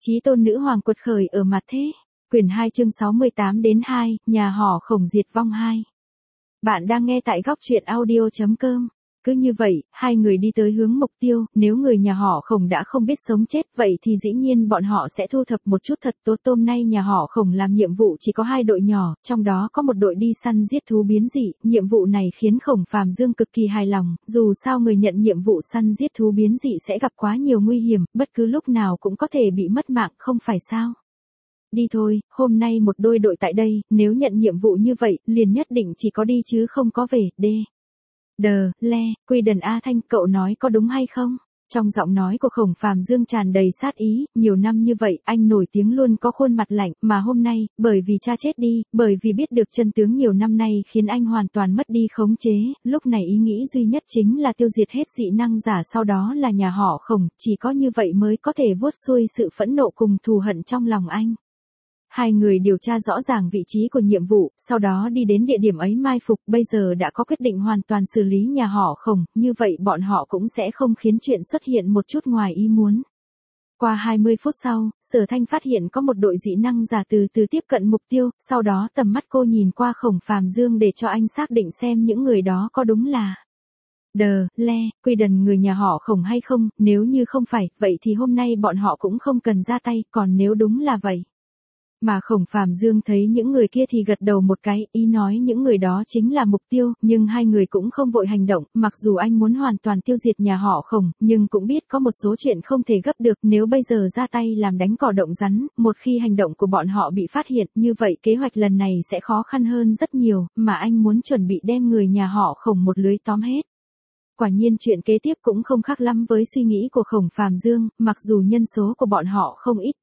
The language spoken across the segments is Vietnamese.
Chí tôn nữ hoàng quật khởi ở mặt thế. Quyển 2 chương 68-2, nhà họ Khổng diệt vong 2. Bạn đang nghe tại góc truyện audio.com. Cứ như vậy, hai người đi tới hướng mục tiêu, nếu người nhà họ Khổng đã không biết sống chết vậy thì dĩ nhiên bọn họ sẽ thu thập một chút thật tốt. Hôm nay nhà họ Khổng làm nhiệm vụ chỉ có 2 đội nhỏ, trong đó có một đội đi săn giết thú biến dị, nhiệm vụ này khiến Khổng Phàm Dương cực kỳ hài lòng, dù sao người nhận nhiệm vụ săn giết thú biến dị sẽ gặp quá nhiều nguy hiểm, bất cứ lúc nào cũng có thể bị mất mạng, không phải sao? Đi thôi, hôm nay một đôi đội tại đây, nếu nhận nhiệm vụ như vậy, liền nhất định chỉ có đi chứ không có về, Quy Đần A Thanh, cậu nói có đúng hay không? Trong giọng nói của Khổng Phàm Dương tràn đầy sát ý, nhiều năm như vậy, anh nổi tiếng luôn có khuôn mặt lạnh, mà hôm nay, bởi vì cha chết đi, bởi vì biết được chân tướng nhiều năm nay khiến anh hoàn toàn mất đi khống chế, lúc này ý nghĩ duy nhất chính là tiêu diệt hết dị năng giả, sau đó là nhà họ Khổng, chỉ có như vậy mới có thể vuốt xuôi sự phẫn nộ cùng thù hận trong lòng anh. Hai người điều tra rõ ràng vị trí của nhiệm vụ, sau đó đi đến địa điểm ấy mai phục, bây giờ đã có quyết định hoàn toàn xử lý nhà họ Khổng, như vậy bọn họ cũng sẽ không khiến chuyện xuất hiện một chút ngoài ý muốn. Qua 20 phút sau, Sở Thanh phát hiện có một đội dị năng giả từ từ tiếp cận mục tiêu, sau đó tầm mắt cô nhìn qua Khổng Phàm Dương để cho anh xác định xem những người đó có đúng là Quy Đần người nhà họ Khổng hay không, nếu như không phải, vậy thì hôm nay bọn họ cũng không cần ra tay, còn nếu đúng là vậy. Mà Khổng Phàm Dương thấy những người kia thì gật đầu một cái, ý nói những người đó chính là mục tiêu, nhưng hai người cũng không vội hành động, mặc dù anh muốn hoàn toàn tiêu diệt nhà họ Khổng, nhưng cũng biết có một số chuyện không thể gấp được, nếu bây giờ ra tay làm đánh cỏ động rắn, một khi hành động của bọn họ bị phát hiện, như vậy kế hoạch lần này sẽ khó khăn hơn rất nhiều, mà anh muốn chuẩn bị đem người nhà họ Khổng một lưới tóm hết. Quả nhiên chuyện kế tiếp cũng không khác lắm với suy nghĩ của Khổng Phàm Dương, mặc dù nhân số của bọn họ không ít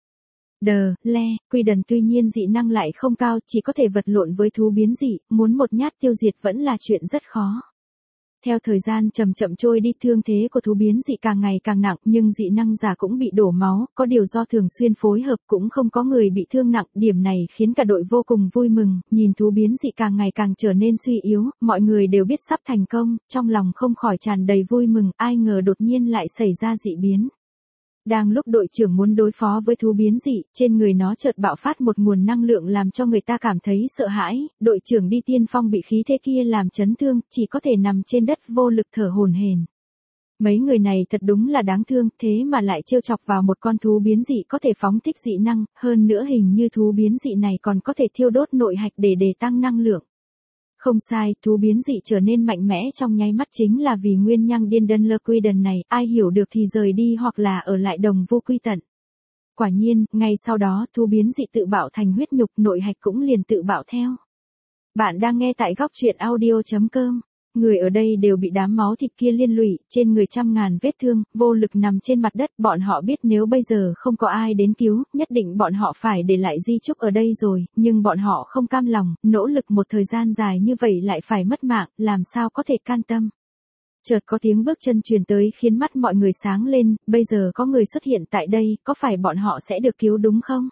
Quy Đần tuy nhiên dị năng lại không cao, chỉ có thể vật lộn với thú biến dị, muốn một nhát tiêu diệt vẫn là chuyện rất khó. Theo thời gian chậm chậm trôi đi, thương thế của thú biến dị càng ngày càng nặng, nhưng dị năng giả cũng bị đổ máu, có điều do thường xuyên phối hợp cũng không có người bị thương nặng, điểm này khiến cả đội vô cùng vui mừng, nhìn thú biến dị càng ngày càng trở nên suy yếu, mọi người đều biết sắp thành công, trong lòng không khỏi tràn đầy vui mừng, ai ngờ đột nhiên lại xảy ra dị biến. Đang lúc đội trưởng muốn đối phó với thú biến dị, trên người nó chợt bạo phát một nguồn năng lượng làm cho người ta cảm thấy sợ hãi, đội trưởng đi tiên phong bị khí thế kia làm chấn thương, chỉ có thể nằm trên đất vô lực thở hổn hển. Mấy người này thật đúng là đáng thương, thế mà lại trêu chọc vào một con thú biến dị có thể phóng thích dị năng, hơn nữa hình như thú biến dị này còn có thể thiêu đốt nội hạch để tăng năng lượng. Không sai, thú biến dị trở nên mạnh mẽ trong nháy mắt chính là vì nguyên nhân điên đơn Quy Đần này, ai hiểu được thì rời đi hoặc là ở lại đồng vô quy tận. Quả nhiên, ngay sau đó thú biến dị tự bạo thành huyết nhục, nội hạch cũng liền tự bạo theo. Bạn đang nghe tại góc truyện audio.com. Người ở đây đều bị đám máu thịt kia liên lụy, trên người trăm ngàn vết thương, vô lực nằm trên mặt đất, bọn họ biết nếu bây giờ không có ai đến cứu, nhất định bọn họ phải để lại di chúc ở đây rồi, nhưng bọn họ không cam lòng, nỗ lực một thời gian dài như vậy lại phải mất mạng, làm sao có thể can tâm. Chợt có tiếng bước chân truyền tới khiến mắt mọi người sáng lên, bây giờ có người xuất hiện tại đây, có phải bọn họ sẽ được cứu đúng không?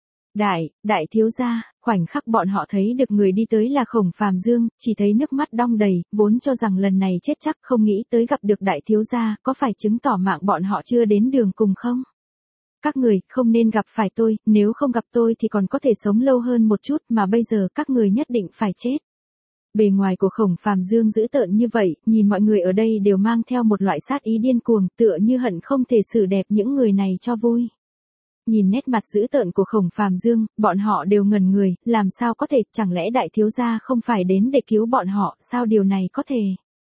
Đại thiếu gia, khoảnh khắc bọn họ thấy được người đi tới là Khổng Phàm Dương, chỉ thấy nước mắt đong đầy, vốn cho rằng lần này chết chắc, không nghĩ tới gặp được đại thiếu gia, có phải chứng tỏ mạng bọn họ chưa đến đường cùng không? Các người không nên gặp phải tôi, nếu không gặp tôi thì còn có thể sống lâu hơn một chút, mà bây giờ các người nhất định phải chết. Bề ngoài của Khổng Phàm Dương dữ tợn như vậy, nhìn mọi người ở đây đều mang theo một loại sát ý điên cuồng, tựa như hận không thể xử đẹp những người này cho vui. Nhìn nét mặt dữ tợn của Khổng Phàm Dương, bọn họ đều ngẩn người, làm sao có thể, chẳng lẽ đại thiếu gia không phải đến để cứu bọn họ, sao điều này có thể?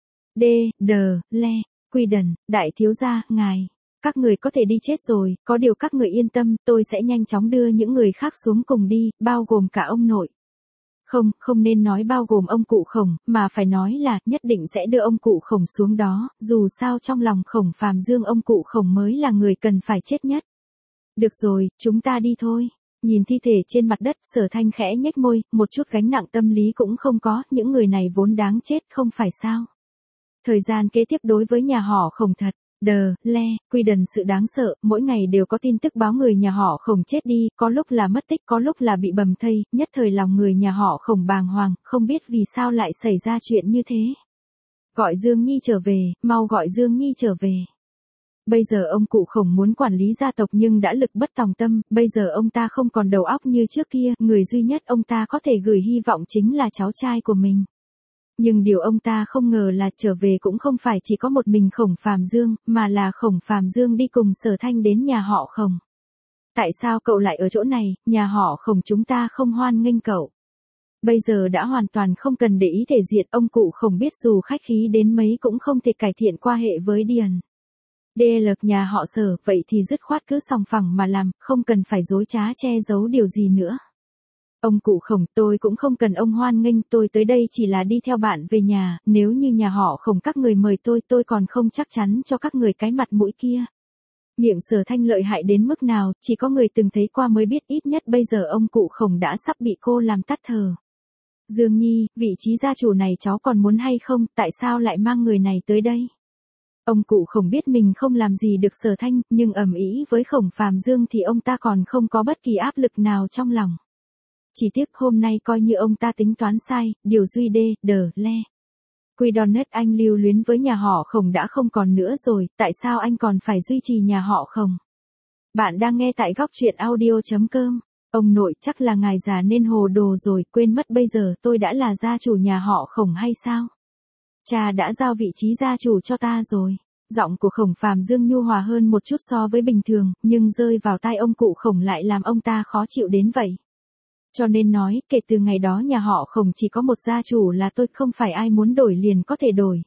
Quy Đần, đại thiếu gia, ngài, các người có thể đi chết rồi, có điều các người yên tâm, tôi sẽ nhanh chóng đưa những người khác xuống cùng đi, bao gồm cả ông nội. Không nên nói bao gồm ông cụ Khổng, mà phải nói là nhất định sẽ đưa ông cụ Khổng xuống đó, dù sao trong lòng Khổng Phàm Dương ông cụ Khổng mới là người cần phải chết nhất. Được rồi, chúng ta đi thôi. Nhìn thi thể trên mặt đất, Sở Thanh khẽ nhếch môi, một chút gánh nặng tâm lý cũng không có, những người này vốn đáng chết, không phải sao? Thời gian kế tiếp đối với nhà họ Khổng thật, Quy Đần sự đáng sợ, mỗi ngày đều có tin tức báo người nhà họ Khổng chết đi, có lúc là mất tích, có lúc là bị bầm thây, nhất thời lòng người nhà họ Khổng bàng hoàng, không biết vì sao lại xảy ra chuyện như thế. Gọi Dương Nhi trở về, mau gọi Dương Nhi trở về. Bây giờ ông cụ Khổng muốn quản lý gia tộc nhưng đã lực bất tòng tâm, bây giờ ông ta không còn đầu óc như trước kia, người duy nhất ông ta có thể gửi hy vọng chính là cháu trai của mình. Nhưng điều ông ta không ngờ là trở về cũng không phải chỉ có một mình Khổng Phàm Dương, mà là Khổng Phàm Dương đi cùng Sở Thanh đến nhà họ Khổng. Tại sao cậu lại ở chỗ này, nhà họ Khổng chúng ta không hoan nghênh cậu. Bây giờ đã hoàn toàn không cần để ý thể diện, ông cụ Khổng biết dù khách khí đến mấy cũng không thể cải thiện quan hệ với Điền. DL nhà họ Sở, vậy thì dứt khoát cứ sòng phẳng mà làm, không cần phải dối trá che giấu điều gì nữa. Ông cụ Khổng, tôi cũng không cần ông hoan nghênh, tôi tới đây chỉ là đi theo bạn về nhà, nếu như nhà họ Khổng các người mời tôi còn không chắc chắn cho các người cái mặt mũi kia. Miệng Sở Thanh lợi hại đến mức nào, chỉ có người từng thấy qua mới biết, ít nhất bây giờ ông cụ Khổng đã sắp bị cô làm tắt thở. Dương Nhi, vị trí gia chủ này cháu còn muốn hay không, tại sao lại mang người này tới đây? Ông cụ Khổng biết mình không làm gì được Sở Thanh, nhưng ầm ĩ với Khổng Phàm Dương thì ông ta còn không có bất kỳ áp lực nào trong lòng. Chỉ tiếc hôm nay coi như ông ta tính toán sai, điều duy le. Quy Donnet anh lưu luyến với nhà họ Khổng đã không còn nữa rồi, tại sao anh còn phải duy trì nhà họ Khổng? Bạn đang nghe tại góc truyện audio.com. Ông nội, chắc là ngài già nên hồ đồ rồi, quên mất bây giờ tôi đã là gia chủ nhà họ Khổng hay sao? Cha đã giao vị trí gia chủ cho ta rồi. Giọng của Khổng Phàm Dương nhu hòa hơn một chút so với bình thường, nhưng rơi vào tai ông cụ Khổng lại làm ông ta khó chịu đến vậy. Cho nên nói, kể từ ngày đó nhà họ Khổng chỉ có một gia chủ là tôi, không phải ai muốn đổi liền có thể đổi.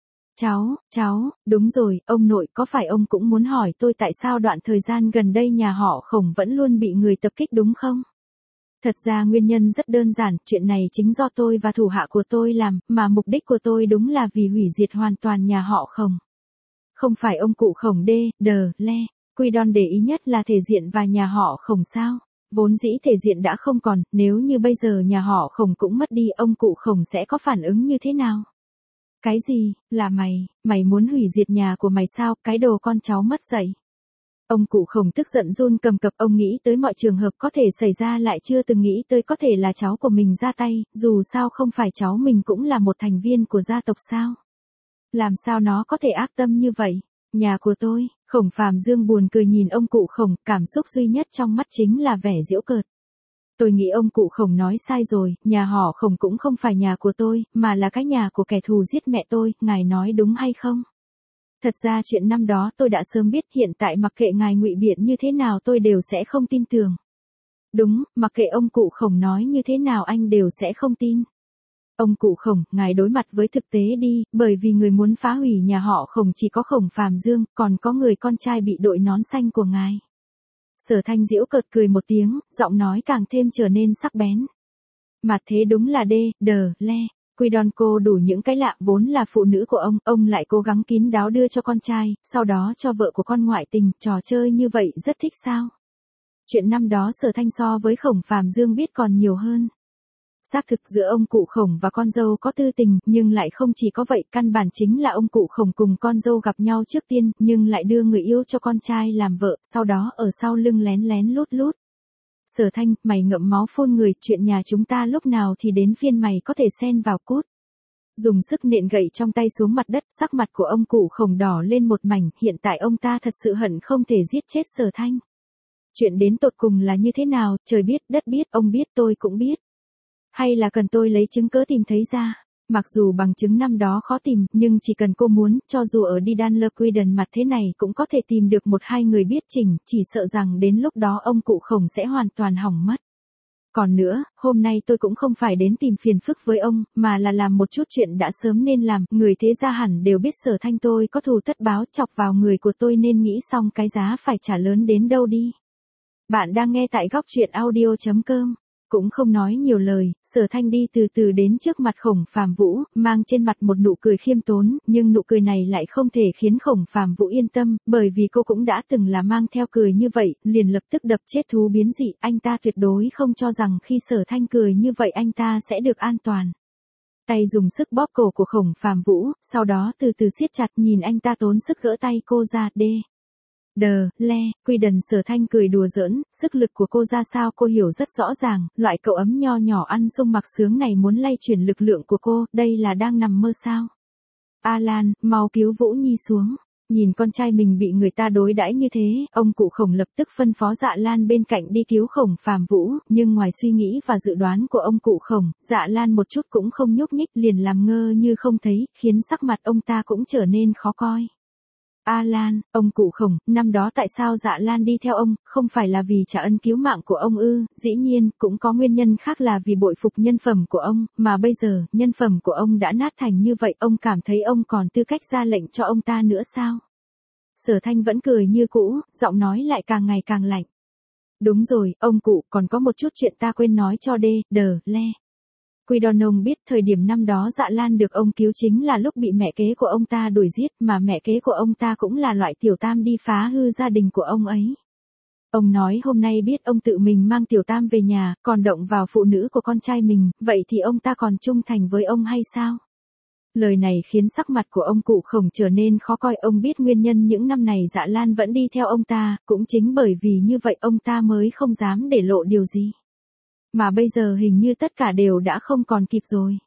Cháu, đúng rồi, ông nội, có phải ông cũng muốn hỏi tôi tại sao đoạn thời gian gần đây nhà họ Khổng vẫn luôn bị người tập kích đúng không? Thật ra nguyên nhân rất đơn giản, chuyện này chính do tôi và thủ hạ của tôi làm, mà mục đích của tôi đúng là vì hủy diệt hoàn toàn nhà họ Khổng. Không phải ông cụ Khổng le, Quy Don để ý nhất là thể diện và nhà họ Khổng sao? Vốn dĩ thể diện đã không còn, nếu như bây giờ nhà họ Khổng cũng mất đi, ông cụ Khổng sẽ có phản ứng như thế nào? Cái gì, là mày muốn hủy diệt nhà của mày sao, cái đồ con cháu mất dạy. Ông cụ Khổng tức giận run cầm cập, ông nghĩ tới mọi trường hợp có thể xảy ra, lại chưa từng nghĩ tới có thể là cháu của mình ra tay, dù sao không phải cháu mình cũng là một thành viên của gia tộc sao? Làm sao nó có thể ác tâm như vậy? Nhà của tôi, Khổng Phàm Dương buồn cười nhìn ông cụ Khổng, cảm xúc duy nhất trong mắt chính là vẻ giễu cợt. Tôi nghĩ ông cụ Khổng nói sai rồi, nhà họ Khổng cũng không phải nhà của tôi, mà là cái nhà của kẻ thù giết mẹ tôi, ngài nói đúng hay không? Thật ra chuyện năm đó tôi đã sớm biết, hiện tại mặc kệ ngài ngụy biện như thế nào tôi đều sẽ không tin tưởng. Đúng, mặc kệ ông cụ Khổng nói như thế nào anh đều sẽ không tin. Ông cụ Khổng, ngài đối mặt với thực tế đi, bởi vì người muốn phá hủy nhà họ Khổng chỉ có Khổng Phàm Dương, còn có người con trai bị đội nón xanh của ngài. Sở Thanh giễu cợt cười một tiếng, giọng nói càng thêm trở nên sắc bén. Mà thế đúng là le. Quy Don cô đủ những cái lạ, vốn là phụ nữ của ông lại cố gắng kín đáo đưa cho con trai, sau đó cho vợ của con ngoại tình, trò chơi như vậy rất thích sao? Chuyện năm đó Sở Thanh so với Khổng Phàm Dương biết còn nhiều hơn. Xác thực giữa ông cụ Khổng và con dâu có tư tình, nhưng lại không chỉ có vậy, căn bản chính là ông cụ Khổng cùng con dâu gặp nhau trước tiên, nhưng lại đưa người yêu cho con trai làm vợ, sau đó ở sau lưng lén lén lút lút. Sở Thanh, mày ngậm máu phun người, chuyện nhà chúng ta lúc nào thì đến phiên mày có thể xen vào cút. Dùng sức nện gậy trong tay xuống mặt đất, sắc mặt của ông cụ Khổng đỏ lên một mảnh, hiện tại ông ta thật sự hận không thể giết chết Sở Thanh. Chuyện đến tột cùng là như thế nào, trời biết, đất biết, ông biết, tôi cũng biết. Hay là cần tôi lấy chứng cớ tìm thấy ra? Mặc dù bằng chứng năm đó khó tìm, nhưng chỉ cần cô muốn, cho dù ở Didan Le Quiden mặt thế này cũng có thể tìm được một hai người biết chỉnh, chỉ sợ rằng đến lúc đó ông cụ Khổng sẽ hoàn toàn hỏng mất. Còn nữa, hôm nay tôi cũng không phải đến tìm phiền phức với ông, mà là làm một chút chuyện đã sớm nên làm, người thế gia hẳn đều biết Sở Thanh tôi có thù tất báo, chọc vào người của tôi nên nghĩ xong cái giá phải trả lớn đến đâu đi. Bạn đang nghe tại góc truyện audio.com. Cũng không nói nhiều lời, Sở Thanh đi từ từ đến trước mặt Khổng Phàm Vũ, mang trên mặt một nụ cười khiêm tốn, nhưng nụ cười này lại không thể khiến Khổng Phàm Vũ yên tâm, bởi vì cô cũng đã từng là mang theo cười như vậy, liền lập tức đập chết thú biến dị, anh ta tuyệt đối không cho rằng khi Sở Thanh cười như vậy anh ta sẽ được an toàn. Tay dùng sức bóp cổ của Khổng Phàm Vũ, sau đó từ từ siết chặt, nhìn anh ta tốn sức gỡ tay cô ra, Quy Đần. Sở Thanh cười đùa giỡn, sức lực của cô ra sao cô hiểu rất rõ ràng, loại cậu ấm nho nhỏ ăn sung mặc sướng này muốn lay chuyển lực lượng của cô, đây là đang nằm mơ sao? Alan, mau cứu Vũ Nhi xuống. Nhìn con trai mình bị người ta đối đãi như thế, ông cụ Khổng lập tức phân phó Dạ Lan bên cạnh đi cứu Khổng Phàm Vũ, nhưng ngoài suy nghĩ và dự đoán của ông cụ Khổng, Dạ Lan một chút cũng không nhúc nhích, liền làm ngơ như không thấy, khiến sắc mặt ông ta cũng trở nên khó coi. A Lan, ông cụ Khổng, năm đó tại sao Dạ Lan đi theo ông, không phải là vì trả ân cứu mạng của ông ư? Dĩ nhiên, cũng có nguyên nhân khác là vì bội phục nhân phẩm của ông, mà bây giờ, nhân phẩm của ông đã nát thành như vậy, ông cảm thấy ông còn tư cách ra lệnh cho ông ta nữa sao? Sở Thanh vẫn cười như cũ, giọng nói lại càng ngày càng lạnh. Đúng rồi, ông cụ, còn có một chút chuyện ta quên nói cho Le. Quy Đòn ông biết thời điểm năm đó Dạ Lan được ông cứu chính là lúc bị mẹ kế của ông ta đuổi giết, mà mẹ kế của ông ta cũng là loại tiểu tam đi phá hư gia đình của ông ấy. Ông nói hôm nay biết ông tự mình mang tiểu tam về nhà, còn động vào phụ nữ của con trai mình, vậy thì ông ta còn trung thành với ông hay sao? Lời này khiến sắc mặt của ông cụ Khổng trở nên khó coi, ông biết nguyên nhân những năm này Dạ Lan vẫn đi theo ông ta, cũng chính bởi vì như vậy ông ta mới không dám để lộ điều gì. Mà bây giờ hình như tất cả đều đã không còn kịp rồi.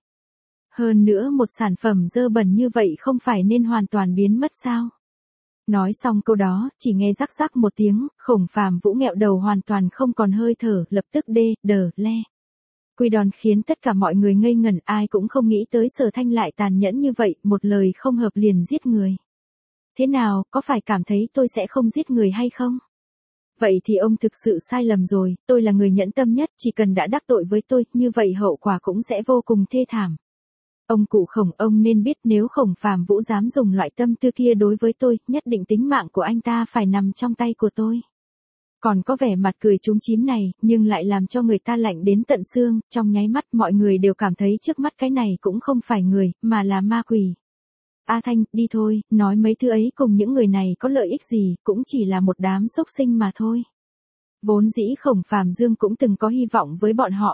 Hơn nữa một sản phẩm dơ bẩn như vậy không phải nên hoàn toàn biến mất sao? Nói xong câu đó, chỉ nghe rắc rắc một tiếng, Khổng Phàm Vũ nghẹo đầu hoàn toàn không còn hơi thở, lập tức Le. Quy Đòn khiến tất cả mọi người ngây ngẩn, ai cũng không nghĩ tới Sở Thanh lại tàn nhẫn như vậy, một lời không hợp liền giết người. Thế nào, có phải cảm thấy tôi sẽ không giết người hay không? Vậy thì ông thực sự sai lầm rồi, tôi là người nhẫn tâm nhất, chỉ cần đã đắc tội với tôi, như vậy hậu quả cũng sẽ vô cùng thê thảm. Ông cụ Khổng, ông nên biết nếu Khổng Phàm Vũ dám dùng loại tâm tư kia đối với tôi, nhất định tính mạng của anh ta phải nằm trong tay của tôi. Còn có vẻ mặt cười trúng chím này, nhưng lại làm cho người ta lạnh đến tận xương, trong nháy mắt mọi người đều cảm thấy trước mắt cái này cũng không phải người, mà là ma quỷ. A Thanh, đi thôi, nói mấy thứ ấy cùng những người này có lợi ích gì, cũng chỉ là một đám xúc sinh mà thôi. Vốn dĩ Khổng Phàm Dương cũng từng có hy vọng với bọn họ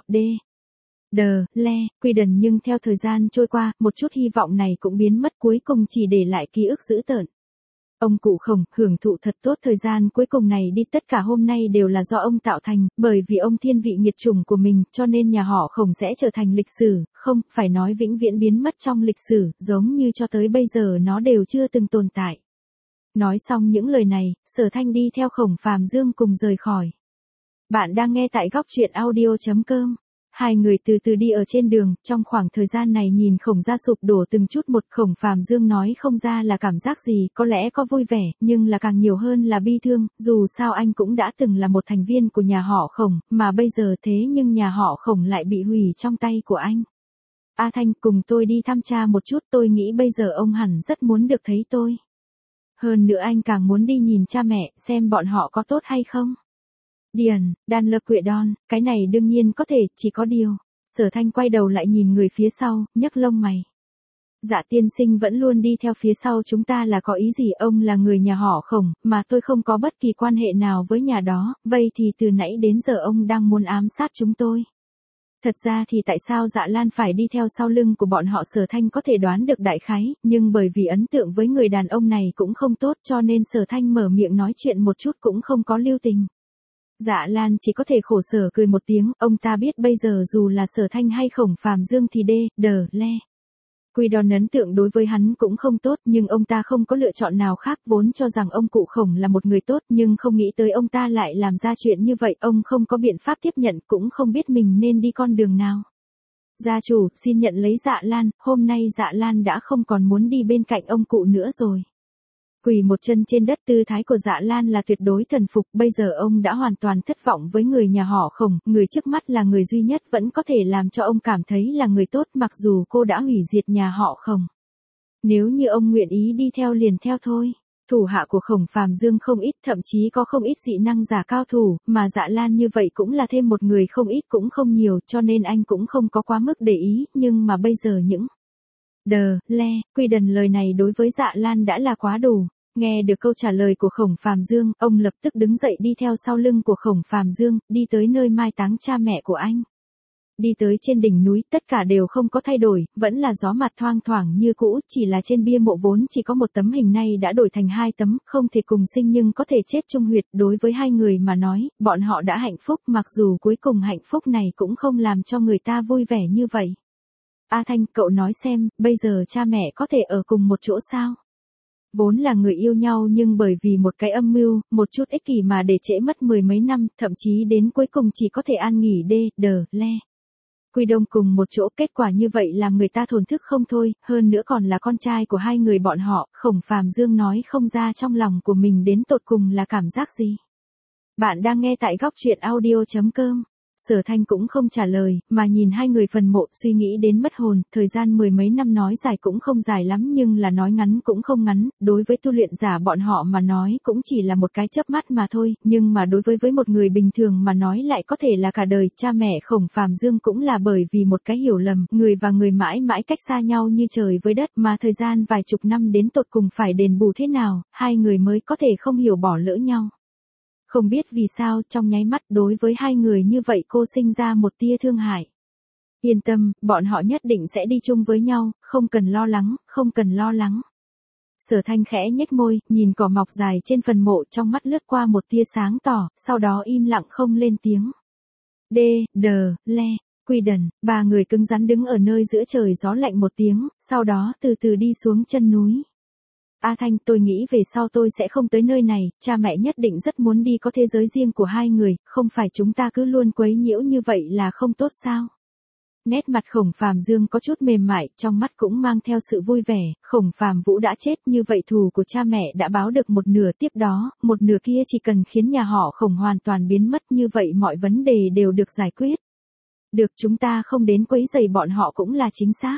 Le, Quy Đần, nhưng theo thời gian trôi qua, một chút hy vọng này cũng biến mất, cuối cùng chỉ để lại ký ức dữ tợn. Ông cụ Khổng, hưởng thụ thật tốt thời gian cuối cùng này đi, tất cả hôm nay đều là do ông tạo thành, bởi vì ông thiên vị nghiệt chủng của mình, cho nên nhà họ Khổng sẽ trở thành lịch sử, không, phải nói vĩnh viễn biến mất trong lịch sử, giống như cho tới bây giờ nó đều chưa từng tồn tại. Nói xong những lời này, Sở Thanh đi theo Khổng Phàm Dương cùng rời khỏi. Bạn đang nghe tại góc truyện audio.com. Hai người từ từ đi ở trên đường, trong khoảng thời gian này nhìn Khổng gia sụp đổ từng chút một, Khổng Phàm Dương nói không ra là cảm giác gì, có lẽ có vui vẻ, nhưng là càng nhiều hơn là bi thương, dù sao anh cũng đã từng là một thành viên của nhà họ Khổng, mà bây giờ thế nhưng nhà họ Khổng lại bị hủy trong tay của anh. A Thanh, cùng tôi đi thăm cha một chút, tôi nghĩ bây giờ ông hẳn rất muốn được thấy tôi. Hơn nữa anh càng muốn đi nhìn cha mẹ, xem bọn họ có tốt hay không. Dan lơ quệ đòn, cái này đương nhiên có thể, chỉ có điều. Sở Thanh quay đầu lại nhìn người phía sau, nhấc lông mày. Dạ tiên sinh vẫn luôn đi theo phía sau chúng ta là có ý gì? Ông là người nhà họ Khổng, mà tôi không có bất kỳ quan hệ nào với nhà đó, vậy thì từ nãy đến giờ ông đang muốn ám sát chúng tôi. Thật ra thì tại sao Dạ Lan phải đi theo sau lưng của bọn họ? Sở Thanh có thể đoán được đại khái, nhưng bởi vì ấn tượng với người đàn ông này cũng không tốt, cho nên Sở Thanh mở miệng nói chuyện một chút cũng không có lưu tình. Dạ Lan chỉ có thể khổ sở cười một tiếng, ông ta biết bây giờ dù là Sở Thanh hay Khổng Phàm Dương thì Le. Quy Đòn ấn tượng đối với hắn cũng không tốt, nhưng ông ta không có lựa chọn nào khác, vốn cho rằng ông cụ Khổng là một người tốt, nhưng không nghĩ tới ông ta lại làm ra chuyện như vậy, ông không có biện pháp tiếp nhận, cũng không biết mình nên đi con đường nào. Gia chủ, xin nhận lấy Dạ Lan, hôm nay Dạ Lan đã không còn muốn đi bên cạnh ông cụ nữa rồi. Quỳ một chân trên đất, tư thái của Dạ Lan là tuyệt đối thần phục, bây giờ ông đã hoàn toàn thất vọng với người nhà họ Khổng, người trước mắt là người duy nhất vẫn có thể làm cho ông cảm thấy là người tốt, mặc dù cô đã hủy diệt nhà họ Khổng. Nếu như ông nguyện ý đi theo liền theo thôi. Thủ hạ của Khổng Phàm Dương không ít, thậm chí có không ít dị năng giả cao thủ, mà Dạ Lan như vậy cũng là thêm một người không ít cũng không nhiều, cho nên anh cũng không có quá mức để ý, nhưng mà bây giờ những Le, Quy Đần lời này đối với Dạ Lan đã là quá đủ. Nghe được câu trả lời của Khổng Phàm Dương, ông lập tức đứng dậy đi theo sau lưng của Khổng Phàm Dương, đi tới nơi mai táng cha mẹ của anh. Đi tới trên đỉnh núi, tất cả đều không có thay đổi, vẫn là gió mặt thoang thoảng như cũ, chỉ là trên bia mộ vốn chỉ có một tấm hình nay đã đổi thành hai tấm, không thể cùng sinh nhưng có thể chết chung huyệt. Đối với hai người mà nói, bọn họ đã hạnh phúc, mặc dù cuối cùng hạnh phúc này cũng không làm cho người ta vui vẻ như vậy. A Thanh, cậu nói xem, bây giờ cha mẹ có thể ở cùng một chỗ sao? Vốn là người yêu nhau nhưng bởi vì một cái âm mưu, một chút ích kỷ mà để trễ mất mười mấy năm, thậm chí đến cuối cùng chỉ có thể an nghỉ le. Quy đông cùng một chỗ, kết quả như vậy làm người ta thổn thức không thôi, hơn nữa còn là con trai của hai người bọn họ, Khổng Phàm Dương nói không ra trong lòng của mình đến tột cùng là cảm giác gì. Bạn đang nghe tại góc truyện audio.com. Sở Thanh cũng không trả lời, mà nhìn hai người phần mộ, suy nghĩ đến mất hồn, thời gian mười mấy năm nói dài cũng không dài lắm nhưng là nói ngắn cũng không ngắn, đối với tu luyện giả bọn họ mà nói cũng chỉ là một cái chớp mắt mà thôi, nhưng mà đối với một người bình thường mà nói lại có thể là cả đời. Cha mẹ Khổng Phàm Dương cũng là bởi vì một cái hiểu lầm, người và người mãi mãi cách xa nhau như trời với đất, mà thời gian vài chục năm đến tột cùng phải đền bù thế nào, hai người mới có thể không hiểu bỏ lỡ nhau. Không biết vì sao trong nháy mắt đối với hai người như vậy cô sinh ra một tia thương hại. Yên tâm, bọn họ nhất định sẽ đi chung với nhau, không cần lo lắng, không cần lo lắng. Sở Thanh khẽ nhếch môi, nhìn cỏ mọc dài trên phần mộ, trong mắt lướt qua một tia sáng tỏ, sau đó im lặng không lên tiếng. Le, Quy Đần, ba người cứng rắn đứng ở nơi giữa trời gió lạnh một tiếng, sau đó từ từ đi xuống chân núi. A Thanh, tôi nghĩ về sau tôi sẽ không tới nơi này, cha mẹ nhất định rất muốn đi có thế giới riêng của hai người, không phải chúng ta cứ luôn quấy nhiễu như vậy là không tốt sao? Nét mặt Khổng Phàm Dương có chút mềm mại, trong mắt cũng mang theo sự vui vẻ, Khổng Phàm Vũ đã chết, như vậy thù của cha mẹ đã báo được một nửa, tiếp đó, một nửa kia chỉ cần khiến nhà họ Khổng hoàn toàn biến mất, như vậy mọi vấn đề đều được giải quyết. Được, chúng ta không đến quấy rầy bọn họ cũng là chính xác.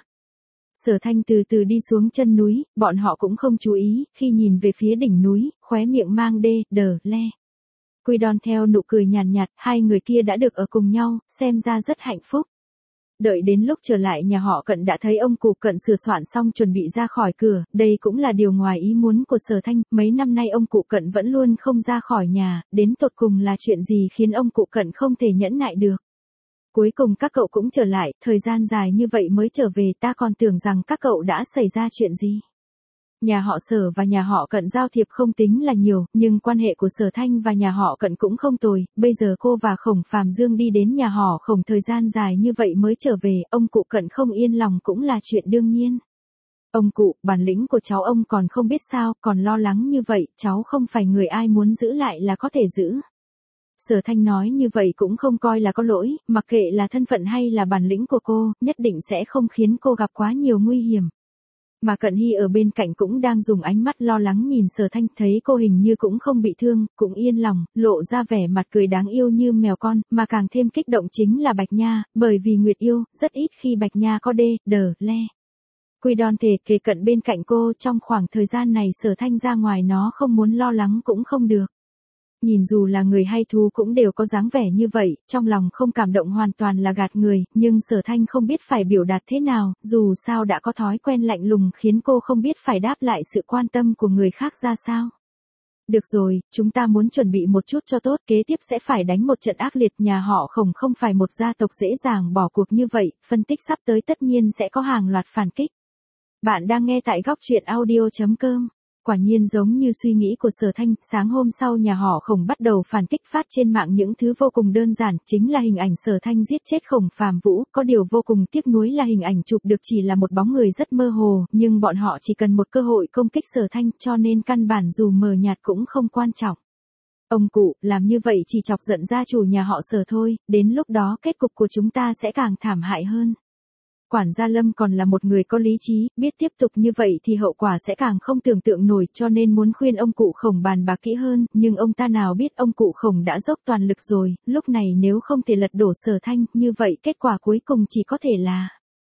Sở Thanh từ từ đi xuống chân núi, bọn họ cũng không chú ý, khi nhìn về phía đỉnh núi, khóe miệng mang le. Quy Đon theo nụ cười nhàn nhạt, hai người kia đã được ở cùng nhau, xem ra rất hạnh phúc. Đợi đến lúc trở lại nhà họ Cận đã thấy ông cụ Cận sửa soạn xong chuẩn bị ra khỏi cửa, đây cũng là điều ngoài ý muốn của Sở Thanh, mấy năm nay ông cụ Cận vẫn luôn không ra khỏi nhà, đến tột cùng là chuyện gì khiến ông cụ Cận không thể nhẫn nại được. Cuối cùng các cậu cũng trở lại, thời gian dài như vậy mới trở về, ta còn tưởng rằng các cậu đã xảy ra chuyện gì. Nhà họ Sở và nhà họ Cận giao thiệp không tính là nhiều, nhưng quan hệ của Sở Thanh và nhà họ Cận cũng không tồi, bây giờ cô và Khổng Phàm Dương đi đến nhà họ Khổng thời gian dài như vậy mới trở về, ông cụ Cận không yên lòng cũng là chuyện đương nhiên. Ông cụ, bản lĩnh của cháu ông còn không biết sao, còn lo lắng như vậy, cháu không phải người ai muốn giữ lại là có thể giữ. Sở Thanh nói như vậy cũng không coi là có lỗi, mặc kệ là thân phận hay là bản lĩnh của cô, nhất định sẽ không khiến cô gặp quá nhiều nguy hiểm. Mà Cận Hy ở bên cạnh cũng đang dùng ánh mắt lo lắng nhìn Sở Thanh, thấy cô hình như cũng không bị thương, cũng yên lòng, lộ ra vẻ mặt cười đáng yêu như mèo con, mà càng thêm kích động chính là Bạch Nha, bởi vì Nguyệt yêu, rất ít khi Bạch Nha có le. Quy Đon thể kề cận bên cạnh cô, trong khoảng thời gian này Sở Thanh ra ngoài nó không muốn lo lắng cũng không được. Nhìn dù là người hay thú cũng đều có dáng vẻ như vậy, trong lòng không cảm động hoàn toàn là gạt người, nhưng Sở Thanh không biết phải biểu đạt thế nào, dù sao đã có thói quen lạnh lùng khiến cô không biết phải đáp lại sự quan tâm của người khác ra sao. Được rồi, chúng ta muốn chuẩn bị một chút cho tốt, kế tiếp sẽ phải đánh một trận ác liệt, nhà họ Khổng không phải một gia tộc dễ dàng bỏ cuộc như vậy, phân tích sắp tới tất nhiên sẽ có hàng loạt phản kích. Bạn đang nghe tại góc truyện audio.com. Quả nhiên giống như suy nghĩ của Sở Thanh, sáng hôm sau nhà họ Khổng bắt đầu phản kích phát trên mạng những thứ vô cùng đơn giản, chính là hình ảnh Sở Thanh giết chết Khổng Phàm Vũ, có điều vô cùng tiếc nuối là hình ảnh chụp được chỉ là một bóng người rất mơ hồ, nhưng bọn họ chỉ cần một cơ hội công kích Sở Thanh, cho nên căn bản dù mờ nhạt cũng không quan trọng. Ông cụ, làm như vậy chỉ chọc giận gia chủ nhà họ Sở thôi, đến lúc đó kết cục của chúng ta sẽ càng thảm hại hơn. Quản gia Lâm còn là một người có lý trí, biết tiếp tục như vậy thì hậu quả sẽ càng không tưởng tượng nổi, cho nên muốn khuyên ông cụ Khổng bàn bạc kỹ hơn, nhưng ông ta nào biết ông cụ Khổng đã dốc toàn lực rồi, lúc này nếu không thể lật đổ Sở Thanh, như vậy kết quả cuối cùng chỉ có thể là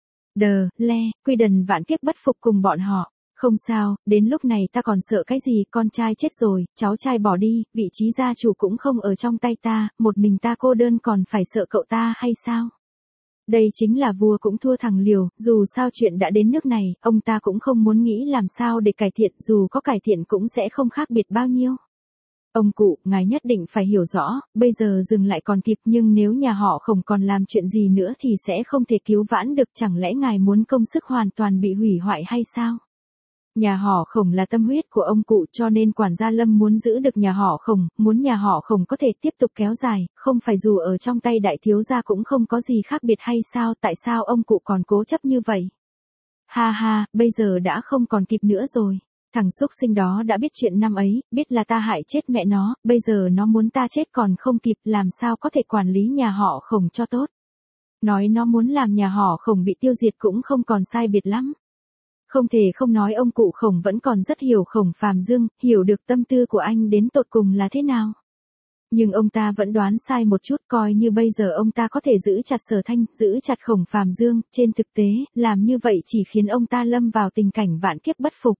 le, Quy Đần vạn kiếp bất phục cùng bọn họ. Không sao, đến lúc này ta còn sợ cái gì, con trai chết rồi, cháu trai bỏ đi, vị trí gia chủ cũng không ở trong tay ta, một mình ta cô đơn còn phải sợ cậu ta hay sao? Đây chính là vua cũng thua thằng liều, dù sao chuyện đã đến nước này, ông ta cũng không muốn nghĩ làm sao để cải thiện, dù có cải thiện cũng sẽ không khác biệt bao nhiêu. Ông cụ, ngài nhất định phải hiểu rõ, bây giờ dừng lại còn kịp, nhưng nếu nhà họ Khổng còn làm chuyện gì nữa thì sẽ không thể cứu vãn được, chẳng lẽ ngài muốn công sức hoàn toàn bị hủy hoại hay sao? Nhà họ Khổng là tâm huyết của ông cụ, cho nên quản gia Lâm muốn giữ được nhà họ Khổng, muốn nhà họ Khổng có thể tiếp tục kéo dài, không phải dù ở trong tay đại thiếu gia cũng không có gì khác biệt hay sao, tại sao ông cụ còn cố chấp như vậy? Ha ha, bây giờ đã không còn kịp nữa rồi. Thằng xúc sinh đó đã biết chuyện năm ấy, biết là ta hại chết mẹ nó, bây giờ nó muốn ta chết còn không kịp, làm sao có thể quản lý nhà họ Khổng cho tốt. Nói nó muốn làm nhà họ Khổng bị tiêu diệt cũng không còn sai biệt lắm. Không thể không nói ông cụ Khổng vẫn còn rất hiểu Khổng Phàm Dương, hiểu được tâm tư của anh đến tột cùng là thế nào. Nhưng ông ta vẫn đoán sai một chút, coi như bây giờ ông ta có thể giữ chặt Sở Thanh, giữ chặt Khổng Phàm Dương, trên thực tế, làm như vậy chỉ khiến ông ta lâm vào tình cảnh vạn kiếp bất phục.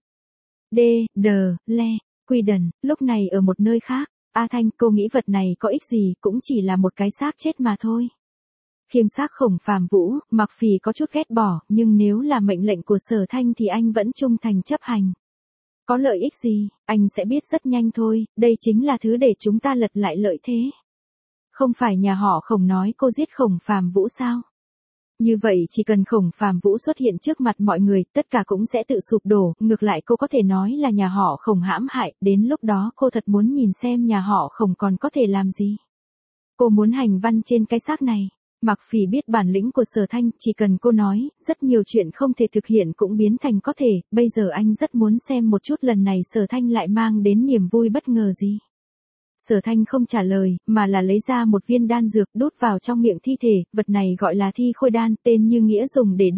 Quy Đần, lúc này ở một nơi khác, A Thanh, cô nghĩ vật này có ích gì, cũng chỉ là một cái xác chết mà thôi. Khiêng xác Khổng Phàm Vũ, Mặc Phỉ có chút ghét bỏ, nhưng nếu là mệnh lệnh của Sở Thanh thì anh vẫn trung thành chấp hành. Có lợi ích gì, anh sẽ biết rất nhanh thôi, đây chính là thứ để chúng ta lật lại lợi thế. Không phải nhà họ Khổng nói cô giết Khổng Phàm Vũ sao? Như vậy chỉ cần Khổng Phàm Vũ xuất hiện trước mặt mọi người, tất cả cũng sẽ tự sụp đổ, ngược lại cô có thể nói là nhà họ Khổng hãm hại, đến lúc đó cô thật muốn nhìn xem nhà họ Khổng còn có thể làm gì. Cô muốn hành văn trên cái xác này. Mặc Phỉ biết bản lĩnh của Sở Thanh, chỉ cần cô nói, rất nhiều chuyện không thể thực hiện cũng biến thành có thể, bây giờ anh rất muốn xem một chút lần này Sở Thanh lại mang đến niềm vui bất ngờ gì. Sở Thanh không trả lời, mà là lấy ra một viên đan dược đút vào trong miệng thi thể, vật này gọi là thi khôi đan, tên như nghĩa dùng để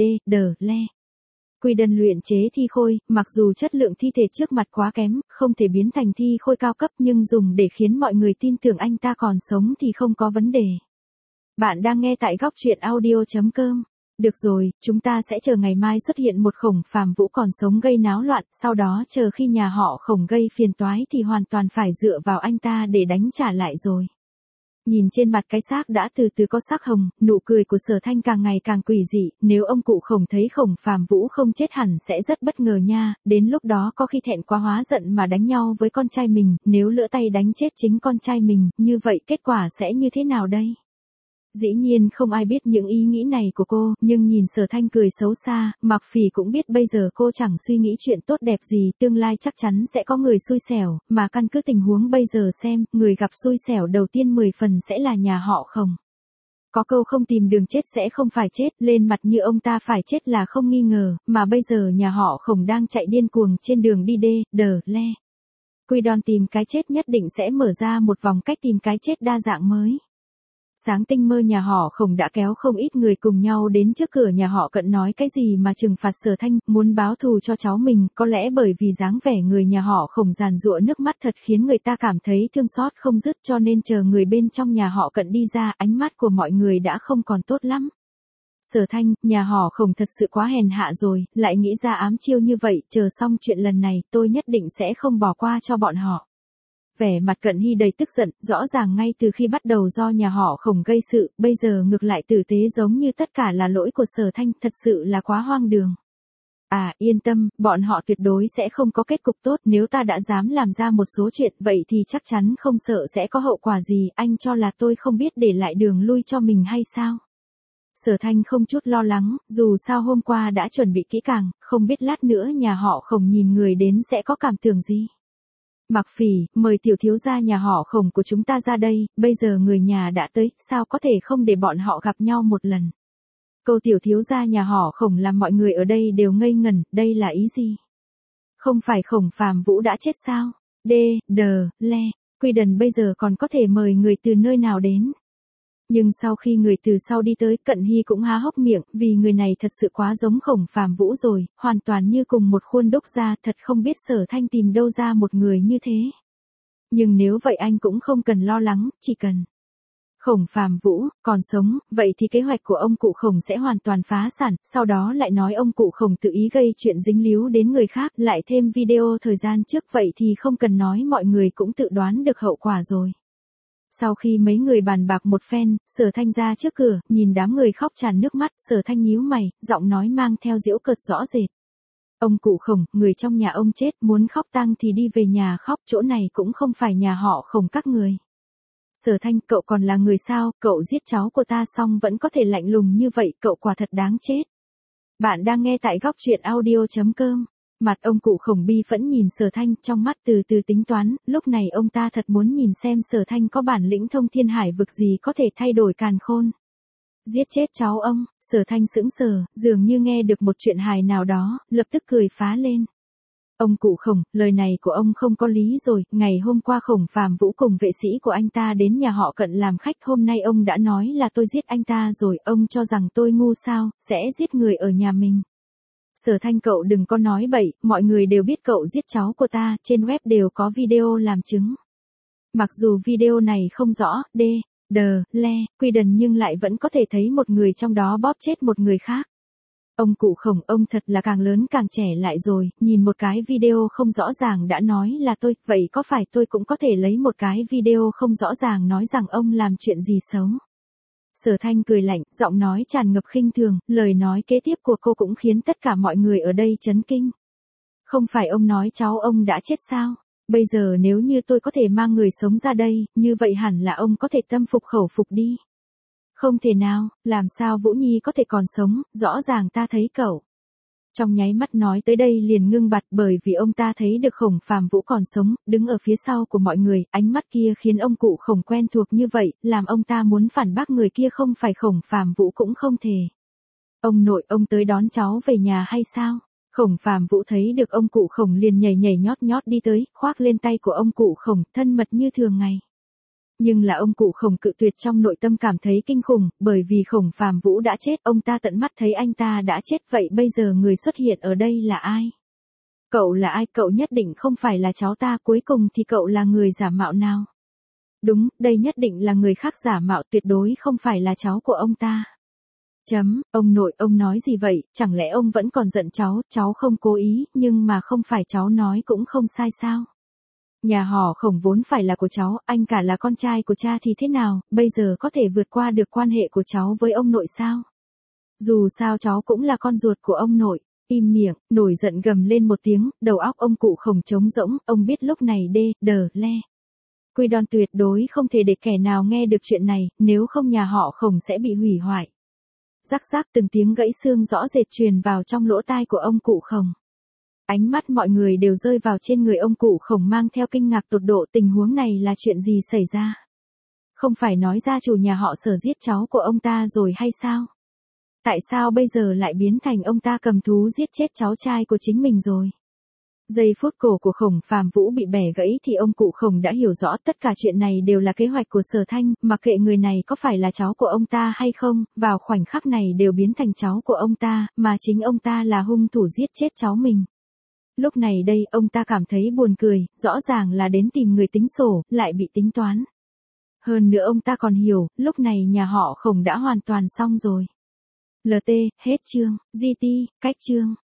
Quy Đần luyện chế thi khôi, mặc dù chất lượng thi thể trước mặt quá kém, không thể biến thành thi khôi cao cấp nhưng dùng để khiến mọi người tin tưởng anh ta còn sống thì không có vấn đề. Bạn đang nghe tại góc truyện audio.com. Được rồi, chúng ta sẽ chờ ngày mai xuất hiện một Khổng Phàm Vũ còn sống gây náo loạn, sau đó chờ khi nhà họ Khổng gây phiền toái thì hoàn toàn phải dựa vào anh ta để đánh trả lại rồi. Nhìn trên mặt cái xác đã từ từ có sắc hồng, nụ cười của Sở Thanh càng ngày càng quỷ dị, nếu ông cụ Khổng thấy Khổng Phàm Vũ không chết hẳn sẽ rất bất ngờ nha, đến lúc đó có khi thẹn quá hóa giận mà đánh nhau với con trai mình, nếu lỡ tay đánh chết chính con trai mình, như vậy kết quả sẽ như thế nào đây? Dĩ nhiên không ai biết những ý nghĩ này của cô, nhưng nhìn Sở Thanh cười xấu xa, Mặc Phỉ cũng biết bây giờ cô chẳng suy nghĩ chuyện tốt đẹp gì, tương lai chắc chắn sẽ có người xui xẻo, mà căn cứ tình huống bây giờ xem, người gặp xui xẻo đầu tiên 10 phần sẽ là nhà họ Khổng. Có câu không tìm đường chết sẽ không phải chết, lên mặt như ông ta phải chết là không nghi ngờ, mà bây giờ nhà họ Khổng đang chạy điên cuồng trên đường đi Quy Đon tìm cái chết nhất định sẽ mở ra một vòng cách tìm cái chết đa dạng mới. Sáng tinh mơ nhà họ Khổng đã kéo không ít người cùng nhau đến trước cửa nhà họ Cận nói cái gì mà trừng phạt Sở Thanh, muốn báo thù cho cháu mình, có lẽ bởi vì dáng vẻ người nhà họ Khổng giàn giụa nước mắt thật khiến người ta cảm thấy thương xót không dứt, cho nên chờ người bên trong nhà họ Cận đi ra, ánh mắt của mọi người đã không còn tốt lắm. Sở Thanh, nhà họ Khổng thật sự quá hèn hạ rồi, lại nghĩ ra ám chiêu như vậy, chờ xong chuyện lần này, tôi nhất định sẽ không bỏ qua cho bọn họ. Vẻ mặt Cận Hy đầy tức giận, rõ ràng ngay từ khi bắt đầu do nhà họ Khổng gây sự, bây giờ ngược lại tử tế giống như tất cả là lỗi của Sở Thanh, thật sự là quá hoang đường. À, yên tâm, bọn họ tuyệt đối sẽ không có kết cục tốt, nếu ta đã dám làm ra một số chuyện, vậy thì chắc chắn không sợ sẽ có hậu quả gì, anh cho là tôi không biết để lại đường lui cho mình hay sao? Sở Thanh không chút lo lắng, dù sao hôm qua đã chuẩn bị kỹ càng, không biết lát nữa nhà họ Khổng nhìn người đến sẽ có cảm tưởng gì. Mặc Phỉ, mời tiểu thiếu gia nhà họ Khổng của chúng ta ra đây, bây giờ người nhà đã tới, sao có thể không để bọn họ gặp nhau một lần. Câu tiểu thiếu gia nhà họ Khổng làm mọi người ở đây đều ngây ngẩn, đây là ý gì? Không phải Khổng Phàm Vũ đã chết sao? Quy Đần bây giờ còn có thể mời người từ nơi nào đến? Nhưng sau khi người từ sau đi tới, Cận Hy cũng há hốc miệng, vì người này thật sự quá giống Khổng Phàm Vũ rồi, hoàn toàn như cùng một khuôn đúc ra, thật không biết Sở Thanh tìm đâu ra một người như thế. Nhưng nếu vậy anh cũng không cần lo lắng, chỉ cần Khổng Phàm Vũ còn sống, vậy thì kế hoạch của ông cụ Khổng sẽ hoàn toàn phá sản, sau đó lại nói ông cụ Khổng tự ý gây chuyện dính líu đến người khác, lại thêm video thời gian trước, vậy thì không cần nói mọi người cũng tự đoán được hậu quả rồi. Sau khi mấy người bàn bạc một phen, Sở Thanh ra trước cửa, nhìn đám người khóc tràn nước mắt, Sở Thanh nhíu mày, giọng nói mang theo giễu cợt rõ rệt. Ông cụ Khổng, người trong nhà ông chết, muốn khóc tang thì đi về nhà khóc, chỗ này cũng không phải nhà họ Khổng các người. Sở Thanh, cậu còn là người sao, cậu giết cháu của ta xong vẫn có thể lạnh lùng như vậy, cậu quả thật đáng chết. Bạn đang nghe tại góc truyện audio.com. Mặt ông cụ Khổng bi phẫn nhìn Sở Thanh, trong mắt từ từ tính toán, lúc này ông ta thật muốn nhìn xem Sở Thanh có bản lĩnh thông thiên hải vực gì có thể thay đổi càn khôn. Giết chết cháu ông, Sở Thanh sững sờ, dường như nghe được một chuyện hài nào đó, lập tức cười phá lên. Ông cụ Khổng, lời này của ông không có lý rồi, ngày hôm qua Khổng Phàm Vũ cùng vệ sĩ của anh ta đến nhà họ Cận làm khách, hôm nay ông đã nói là tôi giết anh ta rồi, ông cho rằng tôi ngu sao, sẽ giết người ở nhà mình. Sở Thanh cậu đừng có nói bậy, mọi người đều biết cậu giết cháu của ta, trên web đều có video làm chứng. Mặc dù video này không rõ, quy đần nhưng lại vẫn có thể thấy một người trong đó bóp chết một người khác. Ông cụ Khổng, ông thật là càng lớn càng trẻ lại rồi, nhìn một cái video không rõ ràng đã nói là tôi, vậy có phải tôi cũng có thể lấy một cái video không rõ ràng nói rằng ông làm chuyện gì xấu? Sở Thanh cười lạnh, giọng nói tràn ngập khinh thường, lời nói kế tiếp của cô cũng khiến tất cả mọi người ở đây chấn kinh. Không phải ông nói cháu ông đã chết sao? Bây giờ nếu như tôi có thể mang người sống ra đây, như vậy hẳn là ông có thể tâm phục khẩu phục đi. Không thể nào, làm sao Vũ Nhi có thể còn sống, rõ ràng ta thấy cậu. Trong nháy mắt nói tới đây liền ngưng bặt bởi vì ông ta thấy được Khổng Phàm Vũ còn sống, đứng ở phía sau của mọi người, ánh mắt kia khiến ông cụ Khổng quen thuộc như vậy, làm ông ta muốn phản bác người kia không phải Khổng Phàm Vũ cũng không thể. Ông nội, ông tới đón cháu về nhà hay sao? Khổng Phàm Vũ thấy được ông cụ Khổng liền nhảy nhảy nhót nhót đi tới, khoác lên tay của ông cụ Khổng, thân mật như thường ngày. Nhưng là ông cụ Khổng cự tuyệt, trong nội tâm cảm thấy kinh khủng, bởi vì Khổng Phàm Vũ đã chết, ông ta tận mắt thấy anh ta đã chết, vậy bây giờ người xuất hiện ở đây là ai? Cậu là ai? Cậu nhất định không phải là cháu ta, cuối cùng thì cậu là người giả mạo nào? Đúng, đây nhất định là người khác giả mạo, tuyệt đối không phải là cháu của ông ta. Ông nội, ông nói gì vậy, chẳng lẽ ông vẫn còn giận cháu không cố ý, nhưng mà không phải cháu nói cũng không sai sao? Nhà họ Khổng vốn phải là của cháu, anh cả là con trai của cha thì thế nào, bây giờ có thể vượt qua được quan hệ của cháu với ông nội sao? Dù sao cháu cũng là con ruột của ông nội. Im miệng, nổi giận gầm lên một tiếng, đầu óc ông cụ Khổng trống rỗng, ông biết lúc này quy đòn tuyệt đối không thể để kẻ nào nghe được chuyện này, nếu không nhà họ Khổng sẽ bị hủy hoại. Rắc rắc từng tiếng gãy xương rõ rệt truyền vào trong lỗ tai của ông cụ Khổng. Ánh mắt mọi người đều rơi vào trên người ông cụ Khổng mang theo kinh ngạc tột độ, tình huống này là chuyện gì xảy ra? Không phải nói gia chủ nhà họ Sở giết cháu của ông ta rồi hay sao? Tại sao bây giờ lại biến thành ông ta cầm thú giết chết cháu trai của chính mình rồi? Giây phút cổ của Khổng Phàm Vũ bị bẻ gãy thì ông cụ Khổng đã hiểu rõ tất cả chuyện này đều là kế hoạch của Sở Thanh, mặc kệ người này có phải là cháu của ông ta hay không, vào khoảnh khắc này đều biến thành cháu của ông ta, mà chính ông ta là hung thủ giết chết cháu mình. Lúc này đây, ông ta cảm thấy buồn cười, rõ ràng là đến tìm người tính sổ, lại bị tính toán. Hơn nữa ông ta còn hiểu, lúc này nhà họ Khổng đã hoàn toàn xong rồi. LT, hết chương, GT, cách chương.